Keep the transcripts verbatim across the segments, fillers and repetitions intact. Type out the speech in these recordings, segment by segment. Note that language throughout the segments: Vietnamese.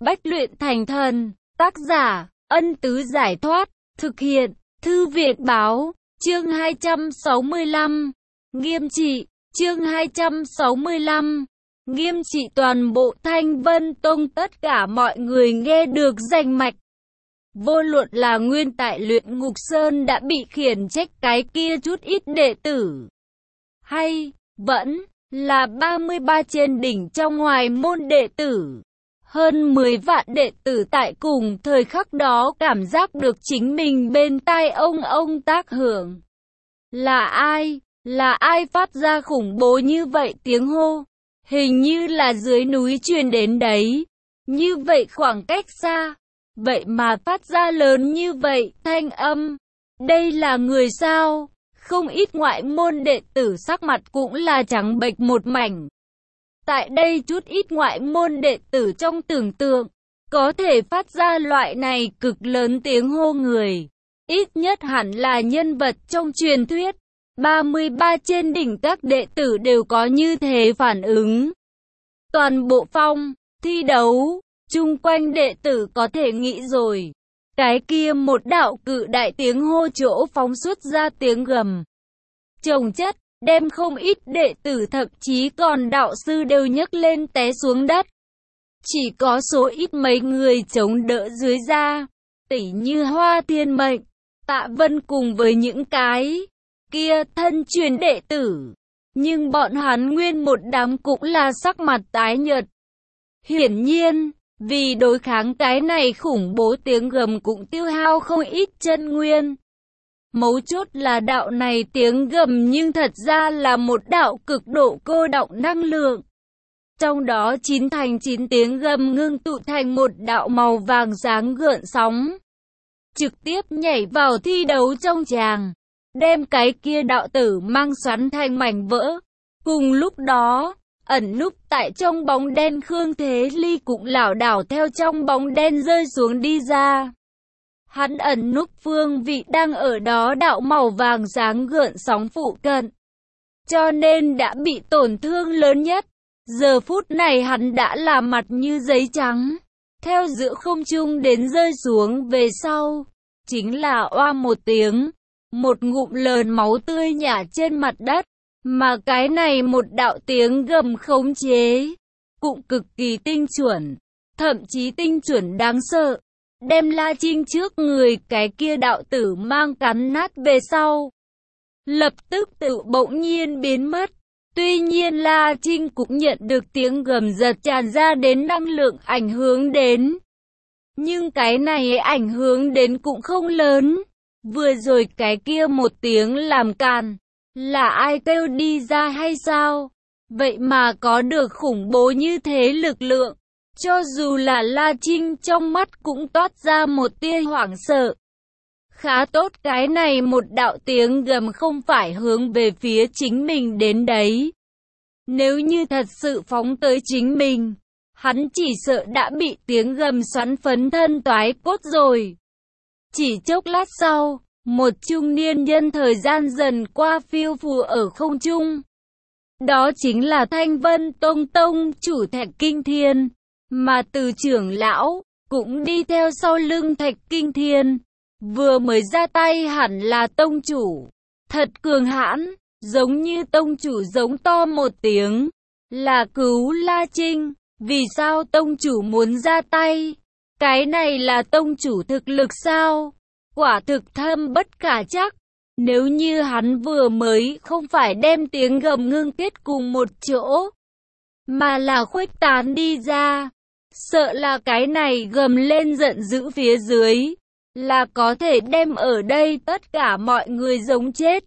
Bách luyện thành thần, tác giả, Ân Tứ Giải Thoát, thực hiện, Thư Viện Báo, chương hai trăm sáu mươi lăm, nghiêm trị, chương hai trăm sáu mươi lăm, nghiêm trị. Toàn bộ Thanh Vân Tông tất cả mọi người nghe được danh mạch. Vô luận là nguyên tại Luyện Ngục Sơn đã bị khiển trách cái kia chút ít đệ tử, hay vẫn là ba mươi ba trên đỉnh trong ngoài môn đệ tử, hơn mười vạn đệ tử tại cùng thời khắc đó cảm giác được chính mình bên tai ông ông tác hưởng. Là ai? Là ai phát ra khủng bố như vậy tiếng hô? Hình như là dưới núi truyền đến đấy. Như vậy khoảng cách xa, vậy mà phát ra lớn như vậy thanh âm. Đây là người sao? Không ít ngoại môn đệ tử sắc mặt cũng là trắng bệch một mảnh. Tại đây chút ít ngoại môn đệ tử trong tưởng tượng, có thể phát ra loại này cực lớn tiếng hô người, ít nhất hẳn là nhân vật trong truyền thuyết. ba mươi ba trên đỉnh các đệ tử đều có như thế phản ứng. Toàn bộ phong, thi đấu, chung quanh đệ tử có thể nghĩ rồi. Cái kia một đạo cự đại tiếng hô chỗ phóng xuất ra tiếng gầm chồng chất, đem không ít đệ tử thậm chí còn đạo sư đều nhấc lên té xuống đất. Chỉ có số ít mấy người chống đỡ dưới da, tỉ như Hoa Thiên Mệnh, Tạ Vân cùng với những cái kia thân truyền đệ tử. Nhưng bọn hắn nguyên một đám cũng là sắc mặt tái nhợt. Hiển nhiên, vì đối kháng cái này khủng bố tiếng gầm cũng tiêu hao không ít chân nguyên. Mấu chốt là đạo này tiếng gầm nhưng thật ra là một đạo cực độ cô đọng năng lượng. Trong đó chín thành chín tiếng gầm ngưng tụ thành một đạo màu vàng sáng gợn sóng, trực tiếp nhảy vào thi đấu trong tràng, đem cái kia đạo tử mang xoắn thành mảnh vỡ. Cùng lúc đó, ẩn núp tại trong bóng đen Khương Thế Ly cũng lảo đảo theo trong bóng đen rơi xuống đi ra. Hắn ẩn núp phương vị đang ở đó đạo màu vàng sáng gợn sóng phụ cận, cho nên đã bị tổn thương lớn nhất. Giờ phút này hắn đã là mặt như giấy trắng, theo giữa không trung đến rơi xuống về sau, chính là oa một tiếng, một ngụm lớn máu tươi nhả trên mặt đất. Mà cái này một đạo tiếng gầm khống chế, cũng cực kỳ tinh chuẩn, thậm chí tinh chuẩn đáng sợ, đem La Trinh trước người cái kia đạo tử mang cắn nát về sau. Lập tức tự bỗng nhiên biến mất. Tuy nhiên La Trinh cũng nhận được tiếng gầm giật tràn ra đến năng lượng ảnh hưởng đến. Nhưng cái này ảnh hưởng đến cũng không lớn. Vừa rồi cái kia một tiếng làm càn, là ai kêu đi ra hay sao? Vậy mà có được khủng bố như thế lực lượng. Cho dù là La Trinh trong mắt cũng toát ra một tia hoảng sợ. Khá tốt cái này một đạo tiếng gầm không phải hướng về phía chính mình đến đấy. Nếu như thật sự phóng tới chính mình, hắn chỉ sợ đã bị tiếng gầm xoắn phấn thân toái cốt rồi. Chỉ chốc lát sau, một trung niên nhân thời gian dần qua phiêu phù ở không trung. Đó chính là Thanh Vân Tông Tông chủ Thạch Kinh Thiên, mà Từ trưởng lão cũng đi theo sau lưng Thạch Kinh Thiên. Vừa mới ra tay hẳn là tông chủ, thật cường hãn, giống như tông chủ giống to một tiếng, là cứu La Trinh. Vì sao tông chủ muốn ra tay? Cái này là tông chủ thực lực sao? Quả thực thâm bất khả chắc. Nếu như hắn vừa mới không phải đem tiếng gầm ngưng kết cùng một chỗ, mà là khuếch tán đi ra, sợ là cái này gầm lên giận dữ phía dưới, là có thể đem ở đây tất cả mọi người giống chết.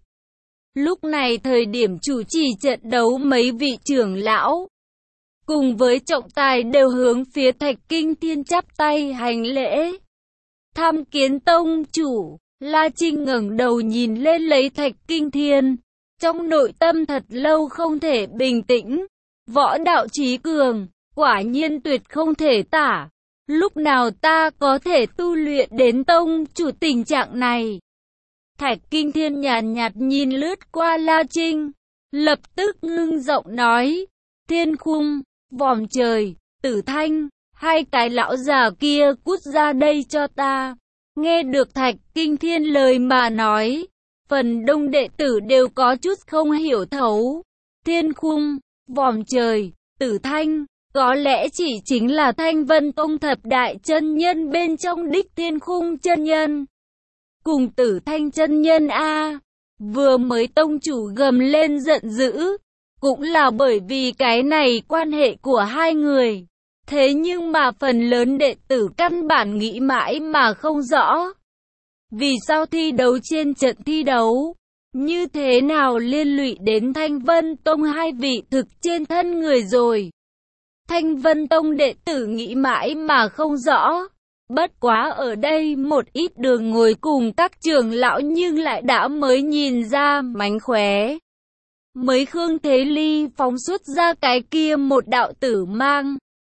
Lúc này thời điểm chủ trì trận đấu mấy vị trưởng lão, cùng với trọng tài đều hướng phía Thạch Kinh Thiên chắp tay hành lễ. Tham kiến tông chủ. La Trinh ngẩng đầu nhìn lên lấy Thạch Kinh Thiên, trong nội tâm thật lâu không thể bình tĩnh. Võ đạo trí cường, quả nhiên tuyệt không thể tả. Lúc nào ta có thể tu luyện đến tông chủ tình trạng này? Thạch Kinh Thiên nhàn nhạt nhìn lướt qua La Trinh, lập tức ngưng giọng nói, thiên khung, vòm trời, tử thanh, Hai cái lão già kia cút ra đây cho ta. Nghe được Thạch Kinh Thiên lời mà nói, phần đông đệ tử đều có chút không hiểu thấu. Thiên khung, vòm trời, Tử Thanh, có lẽ chỉ chính là Thanh Vân Tông thập đại chân nhân bên trong Đích Thiên Khung chân nhân. Cùng Tử Thanh chân nhân a. Vừa mới tông chủ gầm lên giận dữ, cũng là bởi vì cái này quan hệ của hai người. Thế nhưng mà phần lớn đệ tử căn bản nghĩ mãi mà không rõ. Vì sao thi đấu trên trận thi đấu, như thế nào liên lụy đến Thanh Vân Tông hai vị thực trên thân người rồi. Thanh Vân Tông đệ tử nghĩ mãi mà không rõ. Bất quá ở đây một ít đường ngồi cùng các trưởng lão nhưng lại đã mới nhìn ra mánh khóe. Mới Khương Thế Ly phóng xuất ra cái kia một đạo tử mang.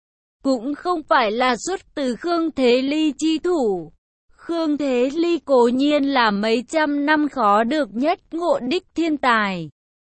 Cũng không phải là xuất từ Khương Thế Ly chi thủ. Khương Thế Ly cố nhiên là mấy trăm năm khó được nhất ngộ đích thiên tài.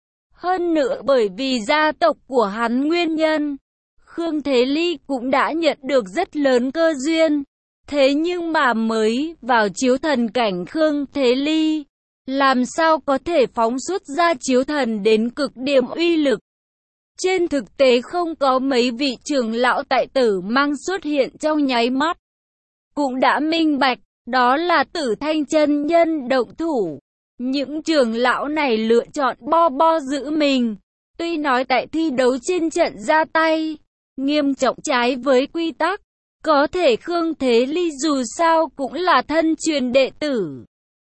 Hơn nữa bởi vì gia tộc của hắn nguyên nhân, Khương Thế Ly cũng đã nhận được rất lớn cơ duyên. Thế nhưng mà mới vào chiếu thần cảnh Khương Thế Ly, làm sao có thể phóng xuất ra chiếu thần đến cực điểm uy lực. Trên thực tế không có mấy vị trưởng lão tại Tử Mang xuất hiện trong nháy mắt. Cũng đã minh bạch, đó là Tử Thanh chân nhân động thủ. Những trưởng lão này lựa chọn bo bo giữ mình. Tuy nói tại thi đấu trên trận ra tay, nghiêm trọng trái với quy tắc. Có thể Khương Thế Ly dù sao cũng là thân truyền đệ tử.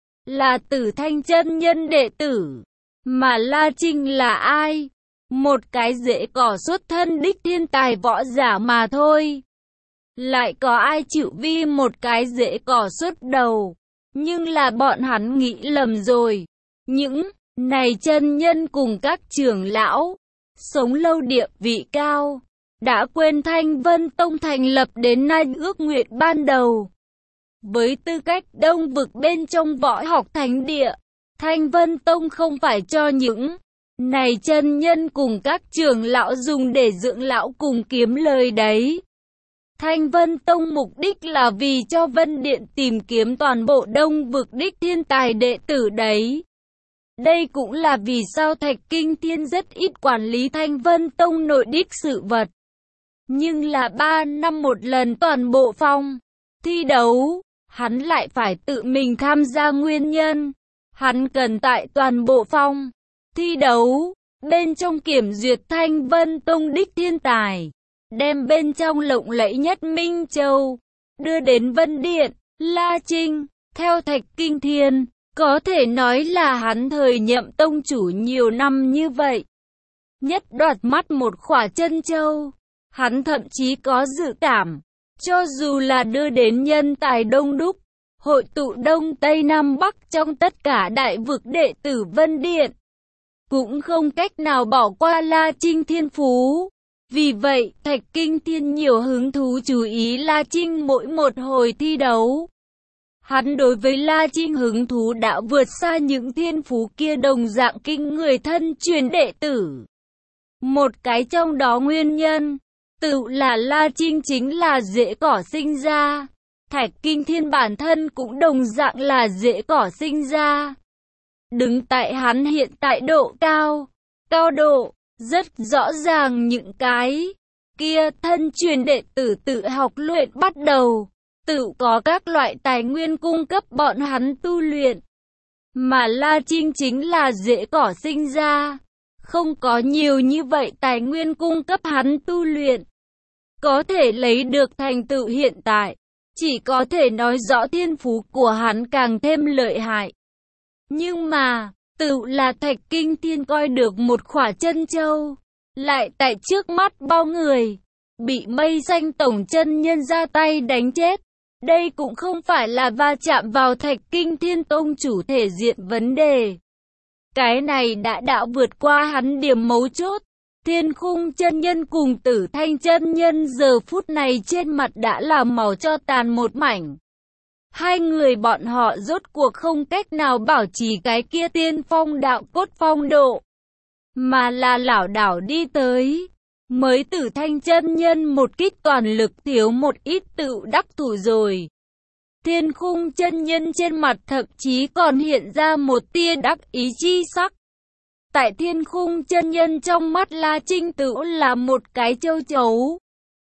Là Tử Thanh chân nhân đệ tử. Mà La Trinh là ai? Một cái rễ cỏ xuất thân đích thiên tài võ giả mà thôi. Lại có ai chịu vi một cái rễ cỏ xuất đầu. Nhưng là bọn hắn nghĩ lầm rồi. Những này chân nhân cùng các trưởng lão, sống lâu địa vị cao, đã quên Thanh Vân Tông thành lập đến nay ước nguyện ban đầu. Với tư cách đông vực bên trong võ học thánh địa, Thanh Vân Tông không phải cho những này chân nhân cùng các trưởng lão dùng để dưỡng lão cùng kiếm lời đấy. Thanh Vân Tông mục đích là vì cho Vân Điện tìm kiếm toàn bộ đông vực đích thiên tài đệ tử đấy. Đây cũng là vì sao Thạch Kinh Thiên rất ít quản lý Thanh Vân Tông nội đích sự vật. Nhưng là ba năm một lần toàn bộ phong thi đấu, hắn lại phải tự mình tham gia nguyên nhân. Hắn cần tại toàn bộ phong thi đấu, bên trong kiểm duyệt Thanh Vân Tông đích thiên tài, đem bên trong lộng lẫy nhất Minh Châu, đưa đến Vân Điện, La Trinh. Theo Thạch Kinh Thiên, có thể nói là hắn thời nhậm tông chủ nhiều năm như vậy. Nhất đoạt mắt một khỏa chân châu. Hắn thậm chí có dự cảm, cho dù là đưa đến nhân tài đông đúc, hội tụ Đông Tây Nam Bắc trong tất cả đại vực đệ tử Vân Điện, cũng không cách nào bỏ qua La Trinh thiên phú. Vì vậy, Thạch Kinh Thiên nhiều hứng thú chú ý La Trinh mỗi một hồi thi đấu. Hắn đối với La Trinh hứng thú đã vượt xa những thiên phú kia đồng dạng kinh người thân truyền đệ tử. Một cái trong đó nguyên nhân, tự là La Trinh chính là rễ cỏ sinh ra. Thạch Kinh Thiên bản thân cũng đồng dạng là rễ cỏ sinh ra. Đứng tại hắn hiện tại độ cao, cao độ, rất rõ ràng những cái kia thân truyền đệ tử tự học luyện bắt đầu, tự có các loại tài nguyên cung cấp bọn hắn tu luyện. Mà La Trinh chính là rễ cỏ sinh ra, không có nhiều như vậy tài nguyên cung cấp hắn tu luyện. Có thể lấy được thành tựu hiện tại, chỉ có thể nói rõ thiên phú của hắn càng thêm lợi hại. Nhưng mà, tự là Thạch Kinh Thiên coi được một khỏa chân châu, lại tại trước mắt bao người, bị Mây Xanh tổng chân nhân ra tay đánh chết. Đây cũng không phải là va chạm vào Thạch Kinh Thiên tông chủ thể diện vấn đề. Cái này đã đã vượt qua hắn điểm mấu chốt. Thiên Khung chân nhân cùng Tử Thanh chân nhân giờ phút này trên mặt đã là màu cho tàn một mảnh. Hai người bọn họ rốt cuộc không cách nào bảo trì cái kia tiên phong đạo cốt phong độ, mà là lảo đảo đi tới. mới Tử Thanh chân nhân một kích toàn lực thiếu một ít tự đắc thủ rồi. Thiên Khung chân nhân trên mặt thậm chí còn hiện ra một tia đắc ý chi sắc. Tại Thiên Khung chân nhân trong mắt La Trinh Tự là một cái châu chấu.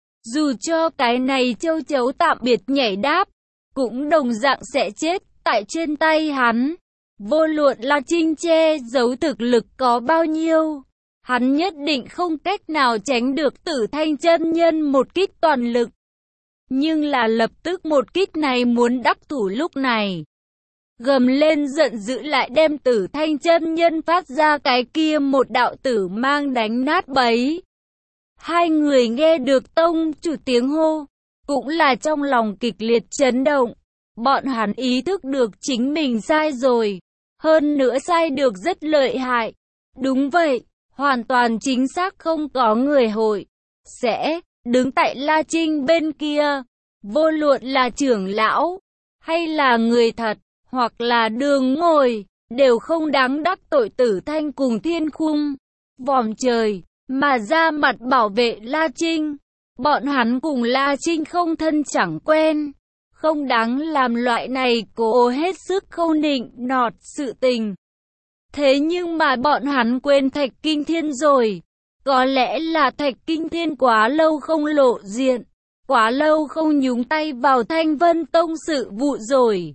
Dù cho cái này châu chấu tạm biệt nhảy đáp, cũng đồng dạng sẽ chết tại trên tay hắn. Vô luận La Trinh che giấu thực lực có bao nhiêu, hắn nhất định không cách nào tránh được Tử Thanh chân nhân một kích toàn lực. Nhưng là lập tức một kích này muốn đắc thủ lúc này. Gầm lên giận dữ lại đem Tử Thanh chân nhân phát ra cái kia một đạo tử mang đánh nát bấy. Hai người nghe được tông chủ tiếng hô, cũng là trong lòng kịch liệt chấn động. Bọn hắn ý thức được chính mình sai rồi, hơn nữa sai được rất lợi hại. Đúng vậy, hoàn toàn chính xác không có người hội sẽ đứng tại La Trinh bên kia, vô luận là trưởng lão, hay là người thật, hoặc là đường ngồi, đều không đáng đắc tội Tử Thanh cùng Thiên Khung. Vòm trời, mà ra mặt bảo vệ La Trinh. Bọn hắn cùng La Trinh không thân chẳng quen, không đáng làm loại này cố hết sức không nịnh nọt sự tình. Thế nhưng mà bọn hắn quên Thạch Kinh Thiên rồi. Có lẽ là Thạch Kinh Thiên quá lâu không lộ diện, quá lâu không nhúng tay vào Thanh Vân Tông sự vụ rồi,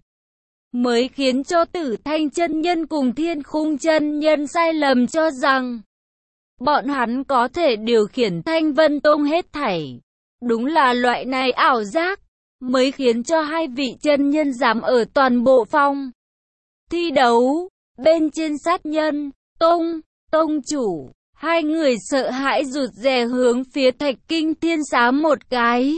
mới khiến cho Tử Thanh chân nhân cùng Thiên Khung chân nhân sai lầm cho rằng bọn hắn có thể điều khiển Thanh Vân Tông hết thảy. Đúng là loại này ảo giác mới khiến cho hai vị chân nhân dám ở toàn bộ phòng thi đấu bên trên sát nhân tông tông chủ. Hai người sợ hãi rụt rè hướng phía Thạch Kinh Thiên xá một cái.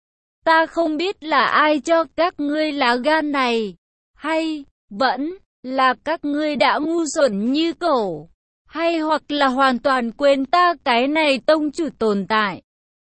Ta không biết là ai cho các ngươi lá gan này, hay vẫn là các ngươi đã ngu xuẩn như cẩu, hay hoặc là hoàn toàn quên ta cái này tông chủ tồn tại.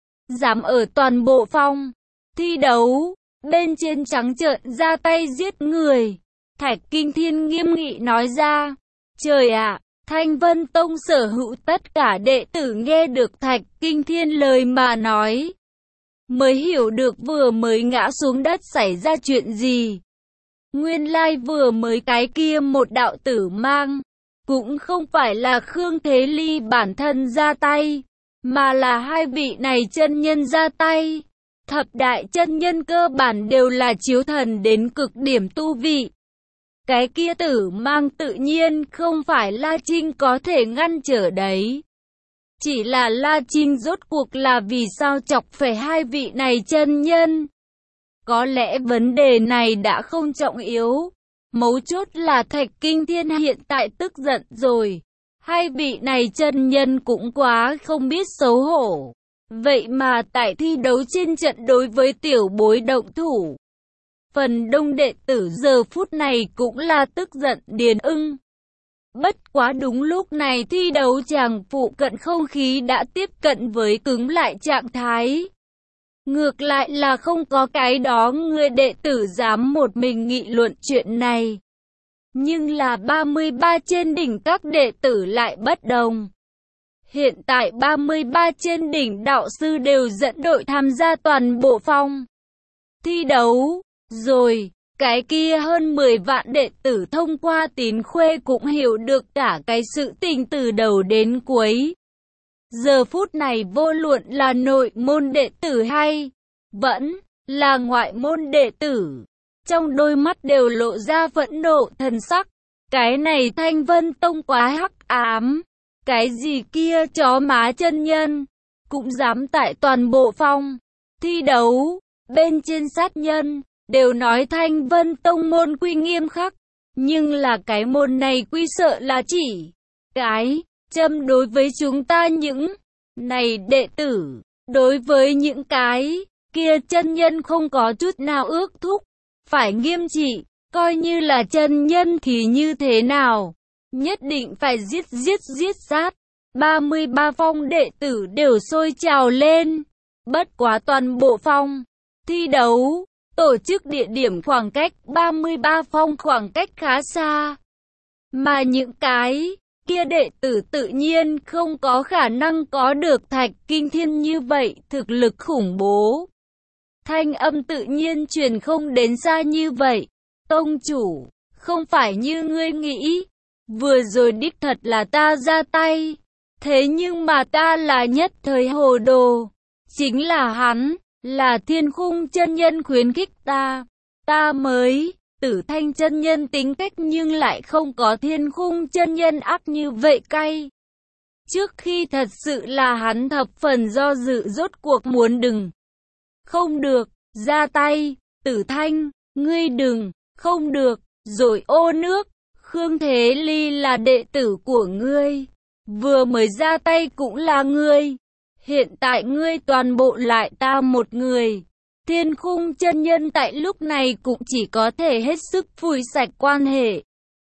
Dám ở toàn bộ phòng thi đấu bên trên trắng trợn ra tay giết người. Thạch Kinh Thiên nghiêm nghị nói ra. Trời ạ! Thanh Vân Tông sở hữu tất cả đệ tử nghe được Thạch Kinh Thiên lời mà nói, mới hiểu được vừa mới ngã xuống đất xảy ra chuyện gì. Nguyên lai vừa mới cái kia một đạo tử mang, cũng không phải là Khương Thế Ly bản thân ra tay, mà là hai vị này chân nhân ra tay. Thập đại chân nhân cơ bản đều là chiếu thần đến cực điểm tu vị. Cái kia tử mang tự nhiên không phải La Trinh có thể ngăn trở đấy. Chỉ là La Trinh rốt cuộc là vì sao chọc phải hai vị này chân nhân. Có lẽ vấn đề này đã không trọng yếu. Mấu chốt là Thạch Kinh Thiên hiện tại tức giận rồi. Hai vị này chân nhân cũng quá không biết xấu hổ. Vậy mà tại thi đấu trên trận đối với tiểu bối động thủ. Phần đông đệ tử giờ phút này cũng là tức giận điên ưng. Bất quá đúng lúc này thi đấu chàng phụ cận không khí đã tiếp cận với cứng lại trạng thái. Ngược lại là không có cái đó người đệ tử dám một mình nghị luận chuyện này. Nhưng là ba mươi ba trên đỉnh các đệ tử lại bất đồng. Hiện tại ba mươi ba trên đỉnh đạo sư đều dẫn đội tham gia toàn bộ phòng thi đấu. Rồi, cái kia hơn mười vạn đệ tử thông qua tín khuê cũng hiểu được cả cái sự tình từ đầu đến cuối. Giờ phút này vô luận là nội môn đệ tử hay vẫn là ngoại môn đệ tử, trong đôi mắt đều lộ ra phẫn nộ thần sắc. Cái này Thanh Vân Tông quá hắc ám. Cái gì kia chó má chân nhân cũng dám tại toàn bộ phòng thi đấu bên trên sát nhân. Đều nói Thanh Vân Tông môn quy nghiêm khắc, nhưng là cái môn này quy sợ là chỉ cái châm đối với chúng ta những này đệ tử, đối với những cái kia chân nhân không có chút nào ước thúc, phải nghiêm trị, coi như là chân nhân thì như thế nào, nhất định phải giết giết giết sát. ba mươi ba phong đệ tử đều sôi trào lên, bất quá toàn bộ phong thi đấu. Tổ chức địa điểm khoảng cách ba mươi ba phong khoảng cách khá xa. Mà những cái kia đệ tử tự nhiên không có khả năng có được Thạch Kinh Thiên như vậy thực lực khủng bố. Thanh âm tự nhiên truyền không đến xa như vậy. Tông chủ, không phải như ngươi nghĩ. Vừa rồi đích thật là ta ra tay. Thế nhưng mà ta là nhất thời hồ đồ. Chính là hắn, là Thiên Khung chân nhân khuyến khích ta. Ta mới, Tử Thanh chân nhân tính cách nhưng lại không có Thiên Khung chân nhân ác như vậy cay. Trước khi thật sự là hắn thập phần do dự rốt cuộc muốn đừng. Không được, ra tay, Tử Thanh, ngươi đừng, không được, rồi ô nước, Khương Thế Ly là đệ tử của ngươi, vừa mới ra tay cũng là ngươi, hiện tại ngươi toàn bộ lại ta một người. Thiên Khung chân nhân tại lúc này cũng chỉ có thể hết sức phủi sạch quan hệ.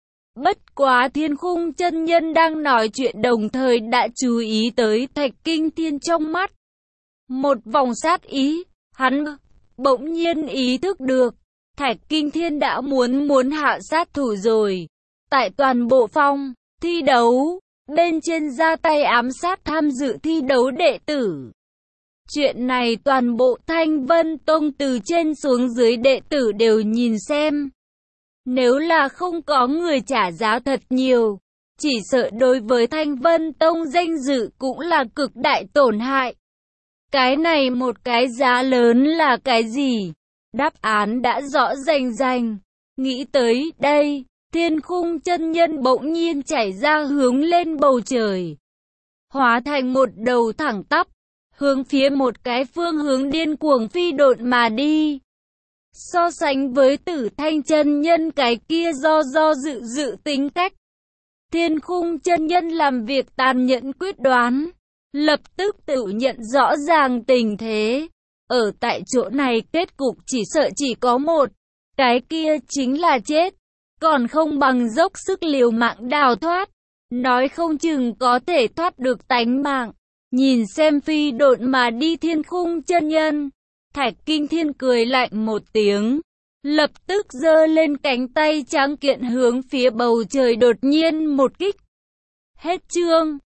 Bất quá Thiên Khung chân nhân đang nói chuyện đồng thời đã chú ý tới Thạch Kinh Thiên trong mắt. Một vòng sát ý, hắn bỗng nhiên ý thức được, Thạch Kinh Thiên đã muốn muốn hạ sát thủ rồi. Tại toàn bộ phòng thi đấu, bên trên ra tay ám sát tham dự thi đấu đệ tử. Chuyện này toàn bộ Thanh Vân Tông từ trên xuống dưới đệ tử đều nhìn xem. Nếu là không có người trả giá thật nhiều, chỉ sợ đối với Thanh Vân Tông danh dự cũng là cực đại tổn hại. Cái này một cái giá lớn là cái gì? Đáp án đã rõ rành rành. Nghĩ tới đây, Thiên Khung chân nhân bỗng nhiên chảy ra hướng lên bầu trời. Hóa thành một đầu thẳng tắp, hướng phía một cái phương hướng điên cuồng phi độn mà đi. So sánh với Tử Thanh chân nhân cái kia do do dự dự tính cách, Thiên Khung chân nhân làm việc tàn nhẫn quyết đoán, lập tức tự nhận rõ ràng tình thế. Ở tại chỗ này kết cục chỉ sợ chỉ có một, cái kia chính là chết, còn không bằng dốc sức liều mạng đào thoát, nói không chừng có thể thoát được tánh mạng. Nhìn xem phi độn mà đi Thiên Khung chân nhân, Thạch Kinh Thiên cười lạnh một tiếng, lập tức giơ lên cánh tay trắng kiện hướng phía bầu trời đột nhiên một kích. Hết chương.